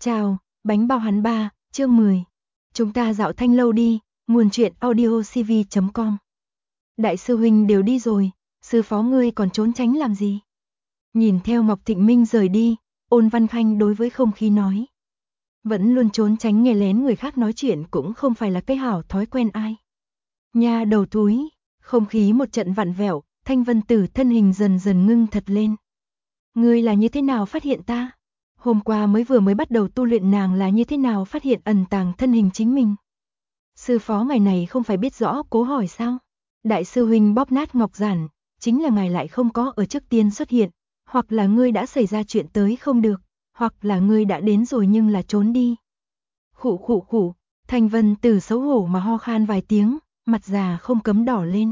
Chào, bánh bao hắn ba, chương 10. Chúng ta dạo thanh lâu đi, nguồn truyện audiocv.com. Đại sư huynh đều đi rồi, sư phó ngươi còn trốn tránh làm gì? Nhìn theo Mộc Thịnh Minh rời đi, Ôn Văn Khanh đối với không khí nói. Vẫn luôn trốn tránh nghe lén người khác nói chuyện cũng không phải là cái hảo thói quen ai. Nha đầu túi, không khí một trận vặn vẹo, Thanh Vân Tử thân hình dần dần ngưng thật lên. Ngươi là như thế nào phát hiện ta? Hôm qua vừa mới bắt đầu tu luyện nàng là như thế nào phát hiện ẩn tàng thân hình chính mình? Sư phó ngày này không phải biết rõ cố hỏi sao? Đại sư huynh bóp nát ngọc giản, chính là ngài lại không có ở trước tiên xuất hiện, hoặc là ngươi đã xảy ra chuyện tới không được, hoặc là ngươi đã đến rồi nhưng là trốn đi. Khụ khụ khụ, Thanh Vân Tử xấu hổ mà ho khan vài tiếng, mặt già không cấm đỏ lên.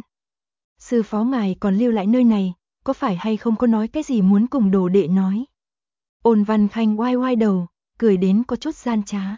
Sư phó ngài còn lưu lại nơi này, có phải hay không có nói cái gì muốn cùng đồ đệ nói? Ôn Văn Khanh oai oai đầu, cười đến có chút gian trá.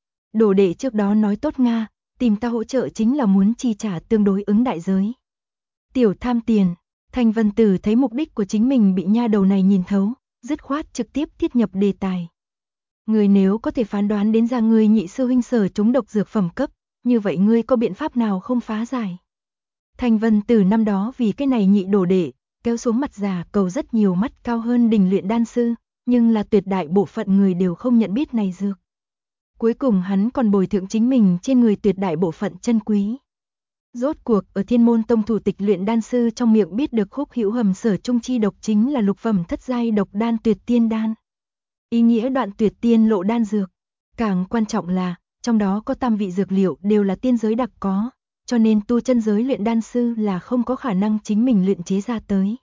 Đồ đệ trước đó nói tốt Nga, tìm ta hỗ trợ chính là muốn chi trả tương đối ứng đại giới. Tiểu tham tiền, Thanh Vân Tử thấy mục đích của chính mình bị nha đầu này nhìn thấu, dứt khoát trực tiếp thiết nhập đề tài. Ngươi nếu có thể phán đoán đến ra ngươi nhị sư huynh sở trúng độc dược phẩm cấp, như vậy ngươi có biện pháp nào không phá giải? Thanh Vân Tử năm đó vì cái này nhị đồ đệ, kéo xuống mặt già cầu rất nhiều mắt cao hơn đình luyện đan sư, nhưng là tuyệt đại bộ phận người đều không nhận biết này dược. Cuối cùng hắn còn bồi thượng chính mình trên người tuyệt đại bộ phận chân quý. Rốt cuộc ở Thiên Môn Tông thủ tịch luyện đan sư trong miệng biết được Khúc Hữu Hầm sở trung chi độc chính là lục phẩm thất giai độc đan tuyệt tiên đan. Ý nghĩa đoạn tuyệt tiên lộ đan dược. Càng quan trọng là, trong đó có tam vị dược liệu đều là tiên giới đặc có, cho nên tu chân giới luyện đan sư là không có khả năng chính mình luyện chế ra tới.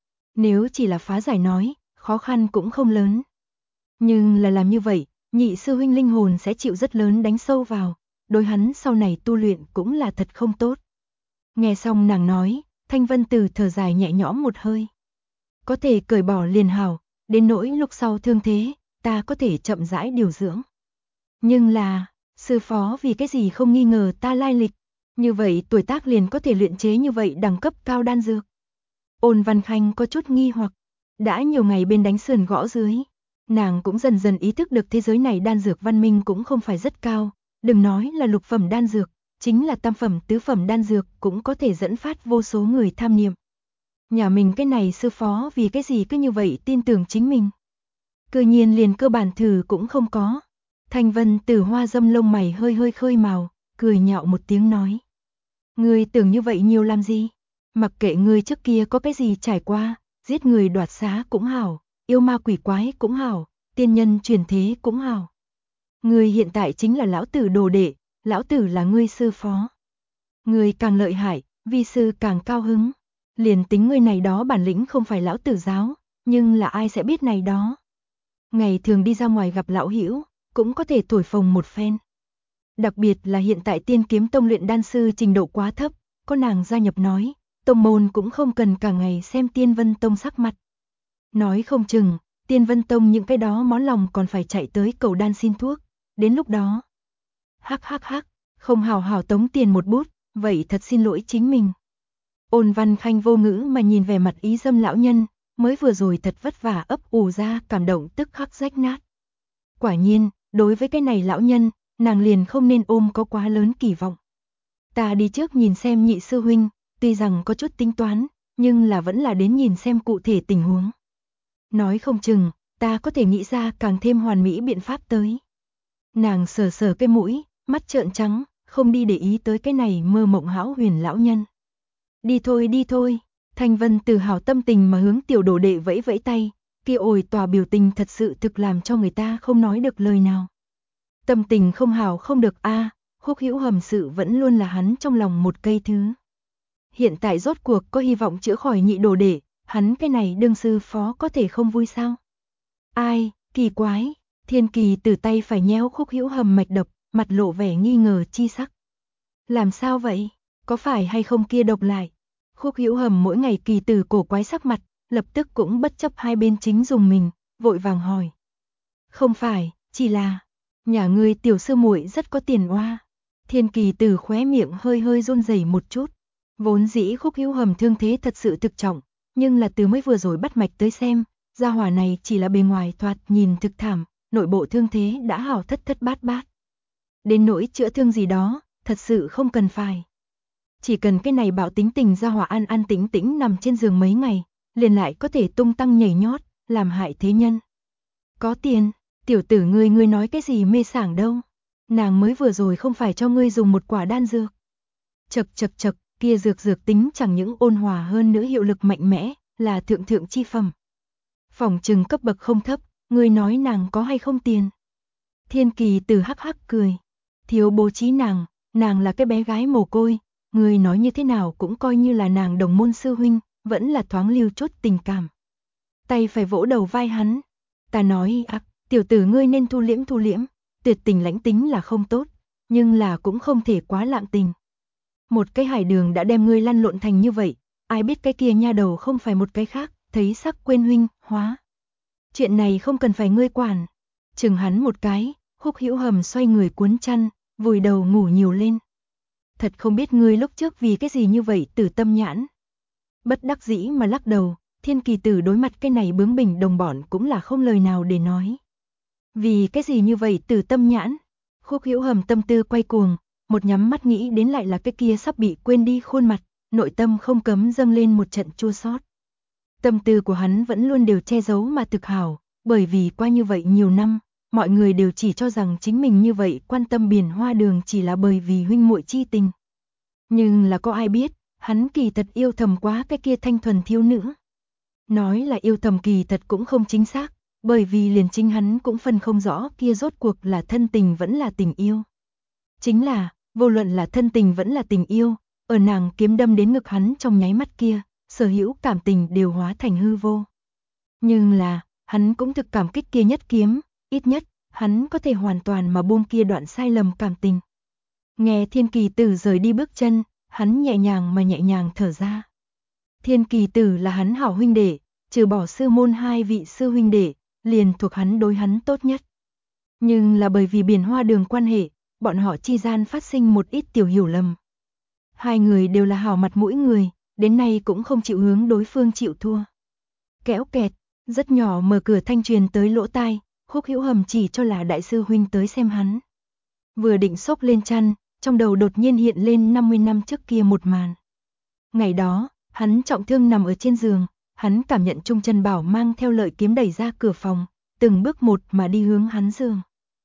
Nếu chỉ là phá giải nói, khó khăn cũng không lớn. Nhưng là làm như vậy, nhị sư huynh linh hồn sẽ chịu rất lớn đánh sâu vào, đối hắn sau này tu luyện cũng là thật không tốt. Nghe xong nàng nói, Thanh Vân Tử thở dài nhẹ nhõm một hơi. Có thể cởi bỏ liền hảo, đến nỗi lúc sau thương thế, ta có thể chậm rãi điều dưỡng. Nhưng là, sư phó vì cái gì không nghi ngờ ta lai lịch, như vậy tuổi tác liền có thể luyện chế như vậy đẳng cấp cao đan dược. Ôn Văn Khanh có chút nghi hoặc, đã nhiều ngày bên đánh sườn gõ dưới, nàng cũng dần dần ý thức được thế giới này đan dược văn minh cũng không phải rất cao, đừng nói là lục phẩm đan dược, chính là tam phẩm tứ phẩm đan dược cũng có thể dẫn phát vô số người tham niệm. Nhà mình cái này sư phó vì cái gì cứ như vậy tin tưởng chính mình. Cơ nhiên liền cơ bản thử cũng không có. Thanh Vân Tử hoa dâm lông mày hơi hơi khơi màu, cười nhạo một tiếng nói. Ngươi tưởng như vậy nhiều làm gì? Mặc kệ ngươi trước kia có cái gì trải qua, giết người đoạt xá cũng hảo, yêu ma quỷ quái cũng hảo, tiên nhân truyền thế cũng hảo. Ngươi hiện tại chính là lão tử đồ đệ, lão tử là ngươi sư phó. Ngươi càng lợi hại, vi sư càng cao hứng. Liền tính ngươi này đó bản lĩnh không phải lão tử giáo, nhưng là ai sẽ biết này đó. Ngày thường đi ra ngoài gặp lão hữu, cũng có thể thổi phồng một phen. Đặc biệt là hiện tại Tiên Kiếm Tông luyện đan sư trình độ quá thấp, có nàng gia nhập nói, tông môn cũng không cần cả ngày xem Tiên Vân Tông sắc mặt. Nói không chừng, Tiên Vân Tông những cái đó món lòng còn phải chạy tới cầu đan xin thuốc, đến lúc đó. Hắc hắc hắc, không hào hào tống tiền một bút, vậy thật xin lỗi chính mình. Ôn Văn Khanh vô ngữ mà nhìn vẻ mặt ý dâm lão nhân, mới vừa rồi thật vất vả ấp ủ ra cảm động tức khắc rách nát. Quả nhiên, đối với cái này lão nhân, nàng liền không nên ôm có quá lớn kỳ vọng. Ta đi trước nhìn xem nhị sư huynh, tuy rằng có chút tính toán, nhưng là vẫn là đến nhìn xem cụ thể tình huống. Nói không chừng, ta có thể nghĩ ra càng thêm hoàn mỹ biện pháp tới. Nàng sờ sờ cái mũi, mắt trợn trắng, không đi để ý tới cái này mơ mộng hão huyền lão nhân. Đi thôi, Thanh Vân Tử hào tâm tình mà hướng tiểu đồ đệ vẫy vẫy tay, kia ổi tòa biểu tình thật sự thực làm cho người ta không nói được lời nào. Tâm tình không hào không được a, Khúc Hữu Hầm sự vẫn luôn là hắn trong lòng một cây thứ. Hiện tại rốt cuộc có hy vọng chữa khỏi nhị đồ đệ, hắn cái này đương sư phó có thể không vui sao? Ai, kỳ quái, Thiên Kỳ từ tay phải nhéo Khúc Hữu Hầm mạch đập, mặt lộ vẻ nghi ngờ chi sắc. Làm sao vậy? Có phải hay không kia độc lại? Khúc Hữu Hầm mỗi ngày kỳ từ cổ quái sắc mặt, lập tức cũng bất chấp hai bên chính dùng mình, vội vàng hỏi. Không phải, chỉ là nhà ngươi tiểu sư muội rất có tiền oa. Thiên Kỳ từ khóe miệng hơi hơi run rẩy một chút. Vốn dĩ Khúc Hữu Hầm thương thế thật sự thực trọng, nhưng là từ mới vừa rồi bắt mạch tới xem, gia hỏa này chỉ là bề ngoài thoạt nhìn thực thảm, nội bộ thương thế đã hào thất thất bát bát. Đến nỗi chữa thương gì đó, thật sự không cần phải. Chỉ cần cái này bạo tính tình ra hỏa an an tĩnh tĩnh nằm trên giường mấy ngày, liền lại có thể tung tăng nhảy nhót, làm hại thế nhân. Có tiền, tiểu tử ngươi nói cái gì mê sảng đâu. Nàng mới vừa rồi không phải cho ngươi dùng một quả đan dược. Chậc, kia dược tính chẳng những ôn hòa hơn nữa hiệu lực mạnh mẽ, là thượng chi phẩm. Phỏng chừng cấp bậc không thấp, ngươi nói nàng có hay không tiền. Thiên Kỳ Tử hắc hắc cười. Thiếu bố trí nàng là cái bé gái mồ côi, ngươi nói như thế nào cũng coi như là nàng đồng môn sư huynh, vẫn là thoáng lưu chút tình cảm. Tay phải vỗ đầu vai hắn. Ta nói tiểu tử ngươi nên thu liễm, tuyệt tình lãnh tính là không tốt, nhưng là cũng không thể quá lạng tình. Một cái hải đường đã đem ngươi lăn lộn thành như vậy, ai biết cái kia nha đầu không phải một cái khác, thấy sắc quên huynh, hóa. Chuyện này không cần phải ngươi quản. Chừng hắn một cái, Khúc Hữu Hầm xoay người cuốn chăn, vùi đầu ngủ nhiều lên. Thật không biết ngươi lúc trước vì cái gì như vậy Tử Tâm Nhãn. Bất đắc dĩ mà lắc đầu, Thiên Kỳ Tử đối mặt cái này bướng bỉnh đồng bọn cũng là không lời nào để nói. Vì cái gì như vậy Tử Tâm Nhãn? Khúc Hữu Hầm tâm tư quay cuồng, một nhắm mắt nghĩ đến lại là cái kia sắp bị quên đi khuôn mặt, nội tâm không cấm dâng lên một trận chua xót. Tâm tư của hắn vẫn luôn đều che giấu mà thực hảo, bởi vì qua như vậy nhiều năm, mọi người đều chỉ cho rằng chính mình như vậy quan tâm Biển Hoa Đường chỉ là bởi vì huynh muội chi tình. Nhưng là có ai biết, hắn kỳ thật yêu thầm quá cái kia thanh thuần thiếu nữ. Nói là yêu thầm kỳ thật cũng không chính xác, bởi vì liền chính hắn cũng phân không rõ kia rốt cuộc là thân tình vẫn là tình yêu. Chính là, vô luận là thân tình vẫn là tình yêu, ở nàng kiếm đâm đến ngực hắn trong nháy mắt kia, sở hữu cảm tình đều hóa thành hư vô. Nhưng là, hắn cũng thực cảm kích kia nhất kiếm, ít nhất, hắn có thể hoàn toàn mà buông kia đoạn sai lầm cảm tình. Nghe Thiên Kỳ Tử rời đi bước chân, hắn nhẹ nhàng thở ra. Thiên Kỳ Tử là hắn hảo huynh đệ, trừ bỏ sư môn hai vị sư huynh đệ, liền thuộc hắn đối hắn tốt nhất. Nhưng là bởi vì Biển Hoa Đường quan hệ, bọn họ chi gian phát sinh một ít tiểu hiểu lầm. Hai người đều là hảo mặt mũi người, đến nay cũng không chịu hướng đối phương chịu thua. Kéo kẹt, rất nhỏ mở cửa thanh truyền tới lỗ tai, Khúc Hữu Hầm chỉ cho là đại sư huynh tới xem hắn. Vừa định xốc lên chăn, trong đầu đột nhiên hiện lên 50 năm trước kia một màn. Ngày đó, hắn trọng thương nằm ở trên giường, hắn cảm nhận Trung Trân Bảo mang theo lợi kiếm đẩy ra cửa phòng, từng bước một mà đi hướng hắn giường.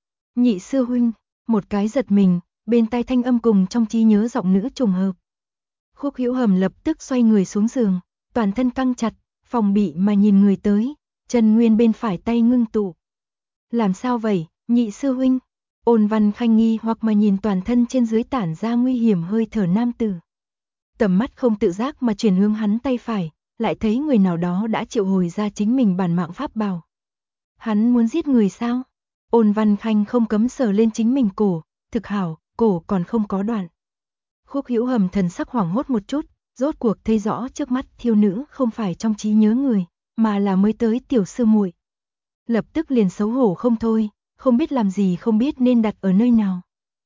Nhị sư huynh, một cái giật mình, bên tai thanh âm cùng trong trí nhớ giọng nữ trùng hợp. Khúc Hữu Hầm lập tức xoay người xuống giường, toàn thân căng chặt, phòng bị mà nhìn người tới, Trần Nguyên bên phải tay ngưng tụ. Làm sao vậy, nhị sư huynh? Ôn Văn Khanh nghi hoặc mà nhìn toàn thân trên dưới tản ra nguy hiểm hơi thở nam tử. Tầm mắt không tự giác mà chuyển hướng hắn tay phải, lại thấy người nào đó đã triệu hồi ra chính mình bản mạng pháp bảo. Hắn muốn giết người sao? Ôn Văn Khanh không cấm sờ lên chính mình cổ, thực hảo, cổ còn không có đoạn. Khúc Hữu Hầm thần sắc hoảng hốt một chút, rốt cuộc thấy rõ trước mắt thiếu nữ không phải trong trí nhớ người, mà là mới tới tiểu sư muội. Lập tức liền xấu hổ không thôi, không biết làm gì không biết nên đặt ở nơi nào.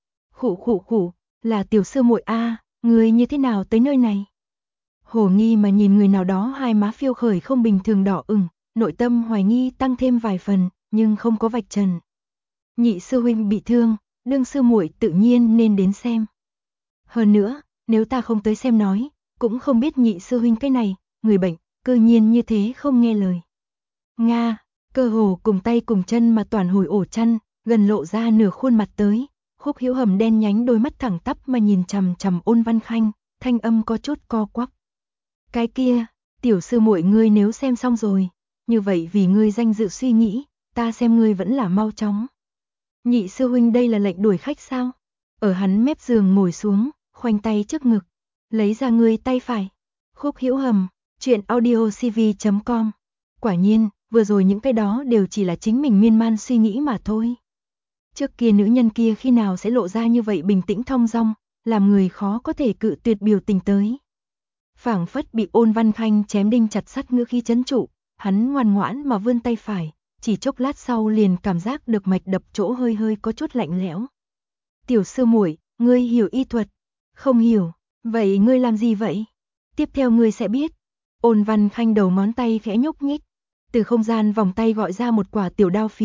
Khụ, là tiểu sư muội a, người như thế nào tới nơi này? Hồ nghi mà nhìn người nào đó hai má phiêu khởi không bình thường đỏ ửng, nội tâm hoài nghi tăng thêm vài phần, nhưng không có vạch trần. Nhị sư huynh bị thương, đương sư muội tự nhiên nên đến xem. Hơn nữa, nếu ta không tới xem nói, cũng không biết nhị sư huynh cái này, người bệnh, cơ nhiên như thế không nghe lời. Nga, cơ hồ cùng tay cùng chân mà toàn hồi ổ chăn, gần lộ ra nửa khuôn mặt tới. Khúc Hữu Hầm đen nhánh đôi mắt thẳng tắp mà nhìn chằm chằm Ôn Văn Khanh, thanh âm có chút co quắp. Cái kia, tiểu sư muội ngươi nếu xem xong rồi, như vậy vì ngươi danh dự suy nghĩ, ta xem ngươi vẫn là mau chóng. Nhị sư huynh đây là lệnh đuổi khách sao? Ở hắn mép giường ngồi xuống, khoanh tay trước ngực, lấy ra ngươi tay phải. Khúc Hữu Hầm, chuyện audiocv.com. Quả nhiên, vừa rồi những cái đó đều chỉ là chính mình miên man suy nghĩ mà thôi. Trước kia nữ nhân kia khi nào sẽ lộ ra như vậy bình tĩnh thong dong, làm người khó có thể cự tuyệt biểu tình tới. Phảng phất bị Ôn Văn Khanh chém đinh chặt sắt ngữ khí trấn trụ, hắn ngoan ngoãn mà vươn tay phải, chỉ chốc lát sau liền cảm giác được mạch đập chỗ hơi hơi có chút lạnh lẽo. Tiểu sư muội, ngươi hiểu y thuật? Không hiểu, vậy ngươi làm gì vậy? Tiếp theo ngươi sẽ biết. Ôn Văn Khanh đầu ngón tay khẽ nhúc nhích, từ không gian vòng tay gọi ra một quả tiểu đao phiến,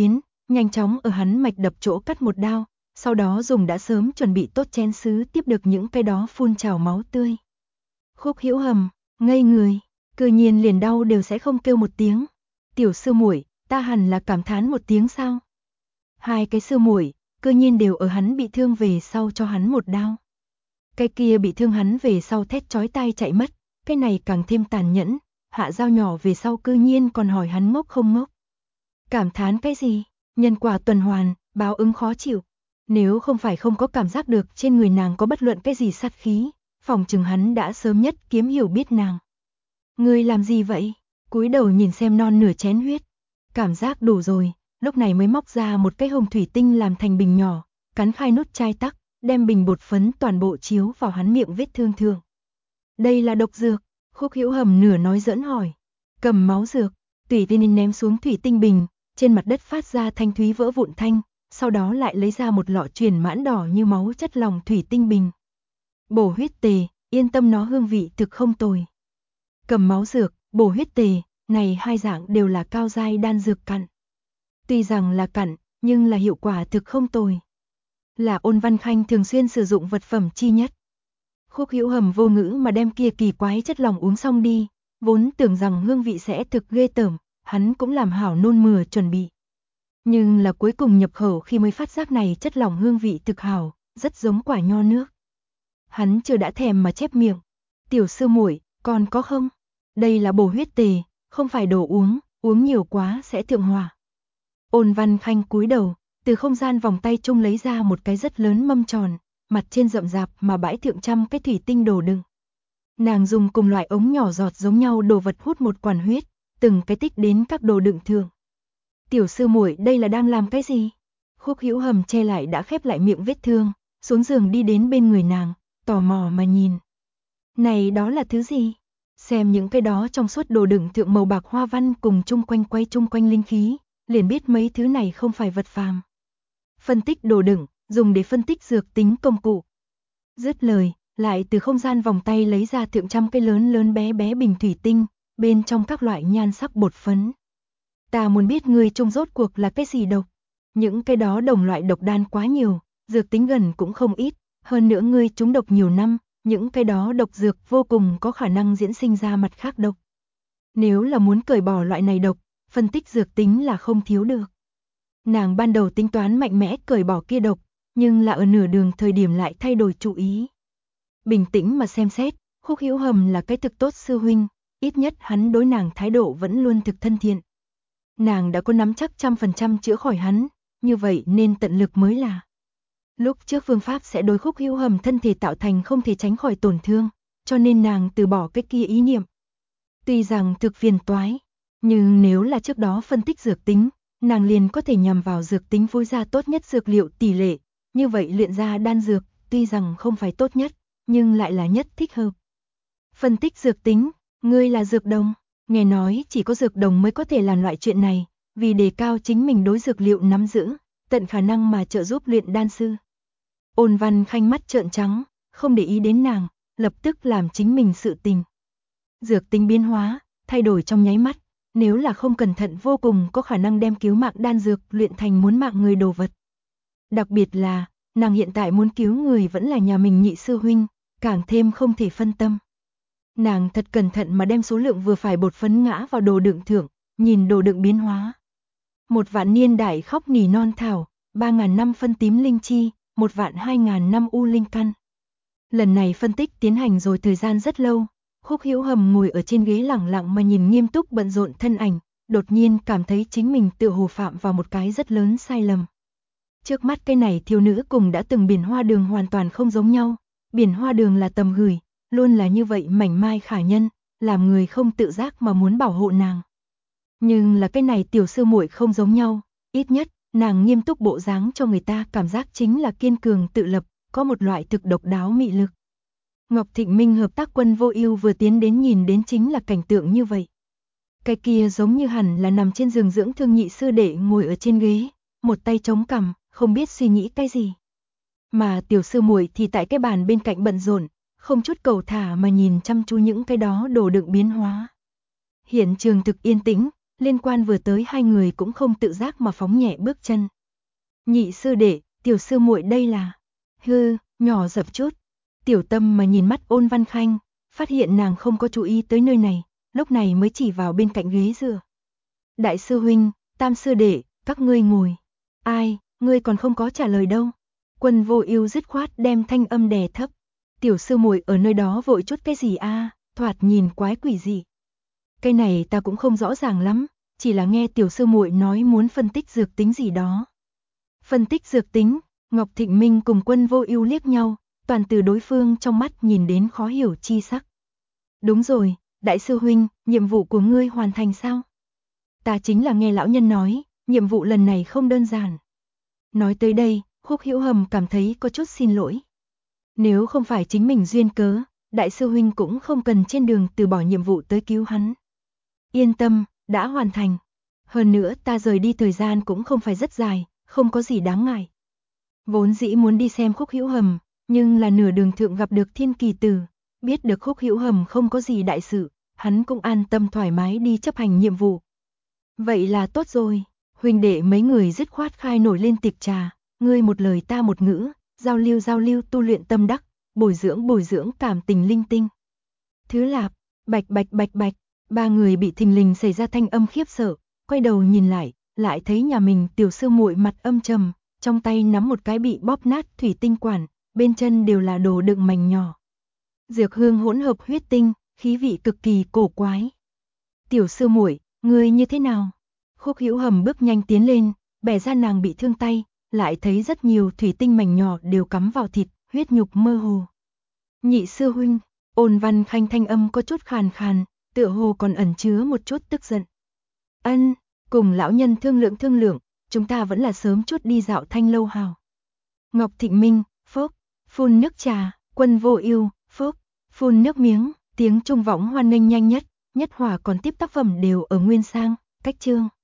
nhanh chóng ở hắn mạch đập chỗ cắt một đao, sau đó dùng đã sớm chuẩn bị tốt chén sứ tiếp được những cái đó phun trào máu tươi. Khúc Hữu Hầm ngây người, cư nhiên liền đau đều sẽ không kêu một tiếng. Tiểu sư muội, ta hẳn là cảm thán một tiếng sao? Hai cái sư muội, cư nhiên đều ở hắn bị thương về sau cho hắn một đao. Cái kia bị thương hắn về sau thét chói tai chạy mất, cái này càng thêm tàn nhẫn, hạ dao nhỏ về sau cư nhiên còn hỏi hắn ngốc không ngốc. Cảm thán cái gì? Nhân quả tuần hoàn, báo ứng khó chịu. Nếu không phải không có cảm giác được trên người nàng có bất luận cái gì sát khí, phòng chừng hắn đã sớm nhất kiếm hiểu biết nàng. Ngươi làm gì vậy? Cúi đầu nhìn xem non nửa chén huyết. Cảm giác đủ rồi, lúc này mới móc ra một cái hồng thủy tinh làm thành bình nhỏ, cắn khai nút chai tắc, đem bình bột phấn toàn bộ chiếu vào hắn miệng vết thương thường. Đây là độc dược, Khúc Hữu Hầm nửa nói giỡn hỏi. Cầm máu dược, tùy tiện ném xuống thủy tinh bình, trên mặt đất phát ra thanh thúy vỡ vụn thanh, sau đó lại lấy ra một lọ truyền mãn đỏ như máu chất lỏng thủy tinh bình. Bổ huyết tề, yên tâm nó hương vị thực không tồi. Cầm máu dược, bổ huyết tề, này hai dạng đều là cao giai đan dược cặn. Tuy rằng là cặn, nhưng là hiệu quả thực không tồi. Là Ôn Văn Khanh thường xuyên sử dụng vật phẩm chi nhất. Khúc Hữu Hầm vô ngữ mà đem kia kỳ quái chất lỏng uống xong đi, vốn tưởng rằng hương vị sẽ thực ghê tởm, hắn cũng làm hảo nôn mửa chuẩn bị. Nhưng là cuối cùng nhập khẩu khi mới phát giác này chất lỏng hương vị thực hảo, rất giống quả nho nước. Hắn chưa đã thèm mà chép miệng. Tiểu sư muội, còn có không? Đây là bổ huyết tề, không phải đồ uống, uống nhiều quá sẽ thượng hỏa. Ôn Văn Khanh cúi đầu, từ không gian vòng tay chung lấy ra một cái rất lớn mâm tròn, mặt trên rậm rạp mà bãi thượng trăm cái thủy tinh đồ đựng. Nàng dùng cùng loại ống nhỏ giọt giống nhau đồ vật hút một quản huyết, từng cái tích đến các đồ đựng thượng. Tiểu sư muội, đây là đang làm cái gì? Khúc Hữu Hầm che lại đã khép lại miệng vết thương, xuống giường đi đến bên người nàng, tò mò mà nhìn. Này đó là thứ gì? Xem những cái đó trong suốt đồ đựng thượng màu bạc hoa văn cùng chung quanh quay chung quanh linh khí, liền biết mấy thứ này không phải vật phàm. Phân tích đồ đựng, dùng để phân tích dược tính công cụ. Dứt lời, lại từ không gian vòng tay lấy ra thượng trăm cái lớn lớn bé bé bình thủy tinh, bên trong các loại nhan sắc bột phấn. Ta muốn biết ngươi chung rốt cuộc là cái gì độc. Những cái đó đồng loại độc đan quá nhiều, dược tính gần cũng không ít, hơn nữa ngươi trúng độc nhiều năm, những cái đó độc dược vô cùng có khả năng diễn sinh ra mặt khác độc. Nếu là muốn cởi bỏ loại này độc, phân tích dược tính là không thiếu được. Nàng ban đầu tính toán mạnh mẽ cởi bỏ kia độc, nhưng là ở nửa đường thời điểm lại thay đổi chủ ý. Bình tĩnh mà xem xét, Khúc Hữu Hầm là cái thực tốt sư huynh, ít nhất hắn đối nàng thái độ vẫn luôn thực thân thiện. Nàng đã có nắm chắc 100% chữa khỏi hắn, như vậy nên tận lực mới là. Lúc trước phương pháp sẽ đối Khúc Hữu Hầm thân thể tạo thành không thể tránh khỏi tổn thương, cho nên nàng từ bỏ cái kia ý niệm. Tuy rằng thực phiền toái, nhưng nếu là trước đó phân tích dược tính, nàng liền có thể nhằm vào dược tính phối ra tốt nhất dược liệu tỷ lệ, như vậy luyện ra đan dược, tuy rằng không phải tốt nhất, nhưng lại là nhất thích hợp. Phân tích dược tính, ngươi là dược đồng, nghe nói chỉ có dược đồng mới có thể làm loại chuyện này, vì đề cao chính mình đối dược liệu nắm giữ, tận khả năng mà trợ giúp luyện đan sư. Ôn Văn Khanh mắt trợn trắng, không để ý đến nàng, lập tức làm chính mình sự tình. Dược tính biến hóa, thay đổi trong nháy mắt, nếu là không cẩn thận vô cùng có khả năng đem cứu mạng đan dược luyện thành muốn mạng người đồ vật. Đặc biệt là, nàng hiện tại muốn cứu người vẫn là nhà mình nhị sư huynh, càng thêm không thể phân tâm. Nàng thật cẩn thận mà đem số lượng vừa phải bột phấn ngã vào đồ đựng thượng, nhìn đồ đựng biến hóa. 1.000.000 niên đại khóc nỉ non thảo, 3.000 năm phân tím linh chi, 1.000.000 năm u linh căn. Lần này phân tích tiến hành rồi thời gian rất lâu, Khúc Hữu Hầm ngồi ở trên ghế lẳng lặng mà nhìn nghiêm túc bận rộn thân ảnh, đột nhiên cảm thấy chính mình tựa hồ phạm vào một cái rất lớn sai lầm. Trước mắt cái này thiếu nữ cùng đã từng Biển Hoa Đường hoàn toàn không giống nhau, Biển Hoa Đường là tầm gửi, luôn là như vậy mảnh mai khả nhân, làm người không tự giác mà muốn bảo hộ nàng. Nhưng là cái này tiểu sư muội không giống nhau, ít nhất, nàng nghiêm túc bộ dáng cho người ta cảm giác chính là kiên cường tự lập, có một loại thực độc đáo mị lực. Ngọc Thịnh Minh hợp tác quân vô ưu vừa tiến đến nhìn đến chính là cảnh tượng như vậy. Cái kia giống như hẳn là nằm trên giường dưỡng thương nhị sư đệ ngồi ở trên ghế, một tay chống cằm, không biết suy nghĩ cái gì. Mà tiểu sư muội thì tại cái bàn bên cạnh bận rộn, không chút cầu thả mà nhìn chăm chú những cái đó đồ đựng biến hóa. Hiện trường thực yên tĩnh, Liên Quan vừa tới hai người cũng không tự giác mà phóng nhẹ bước chân. Nhị sư đệ, tiểu sư muội đây là... Hư, nhỏ dập chút. Tiểu Tâm mà nhìn mắt Ôn Văn Khanh, phát hiện nàng không có chú ý tới nơi này, lúc này mới chỉ vào bên cạnh ghế dựa. Đại sư huynh, tam sư đệ, các ngươi ngồi. Ai, ngươi còn không có trả lời đâu. Quân Vô Ưu dứt khoát đem thanh âm đè thấp. Tiểu sư muội ở nơi đó vội chút cái gì a, thoạt nhìn quái quỷ dị. Cái này ta cũng không rõ ràng lắm, chỉ là nghe tiểu sư muội nói muốn phân tích dược tính gì đó. Phân tích dược tính? Ngọc Thịnh Minh cùng Quân Vô Ưu liếc nhau, toàn từ đối phương trong mắt nhìn đến khó hiểu chi sắc. Đúng rồi, đại sư huynh, nhiệm vụ của ngươi hoàn thành sao? Ta chính là nghe lão nhân nói, nhiệm vụ lần này không đơn giản. Nói tới đây, Khúc Hữu Hầm cảm thấy có chút xin lỗi. Nếu không phải chính mình duyên cớ, đại sư huynh cũng không cần trên đường từ bỏ nhiệm vụ tới cứu hắn. Yên tâm, đã hoàn thành. Hơn nữa ta rời đi thời gian cũng không phải rất dài, không có gì đáng ngại. Vốn dĩ muốn đi xem Khúc Hữu Hầm, nhưng là nửa đường thượng gặp được Thiên Kỳ Tử, biết được Khúc Hữu Hầm không có gì đại sự, hắn cũng an tâm thoải mái đi chấp hành nhiệm vụ. Vậy là tốt rồi, huynh đệ mấy người dứt khoát khai nổi lên tiệc trà, ngươi một lời ta một ngữ, giao lưu tu luyện tâm đắc, bồi dưỡng cảm tình linh tinh. Thứ Lạp, bạch bạch, ba người bị thình lình xảy ra thanh âm khiếp sợ, quay đầu nhìn lại thấy nhà mình tiểu sư muội mặt âm trầm, trong tay nắm một cái bị bóp nát thủy tinh quản, bên chân đều là đồ đựng mảnh nhỏ. Dược hương hỗn hợp huyết tinh, khí vị cực kỳ cổ quái. Tiểu sư muội, ngươi như thế nào? Khúc Hữu Hầm bước nhanh tiến lên, bẻ ra nàng bị thương tay, lại thấy rất nhiều thủy tinh mảnh nhỏ đều cắm vào thịt, huyết nhục mơ hồ. Nhị sư huynh, Ôn Văn Khanh thanh âm có chút khàn khàn, tựa hồ còn ẩn chứa một chút tức giận. Ân, cùng lão nhân thương lượng, chúng ta vẫn là sớm chút đi dạo Thanh lâu hào. Ngọc Thịnh Minh, phốc, phun nước trà, Quân Vô Ưu, phốc, phun nước miếng, tiếng trung võng hoan nghênh nhanh nhất hỏa còn tiếp tác phẩm đều ở nguyên sang, cách chương.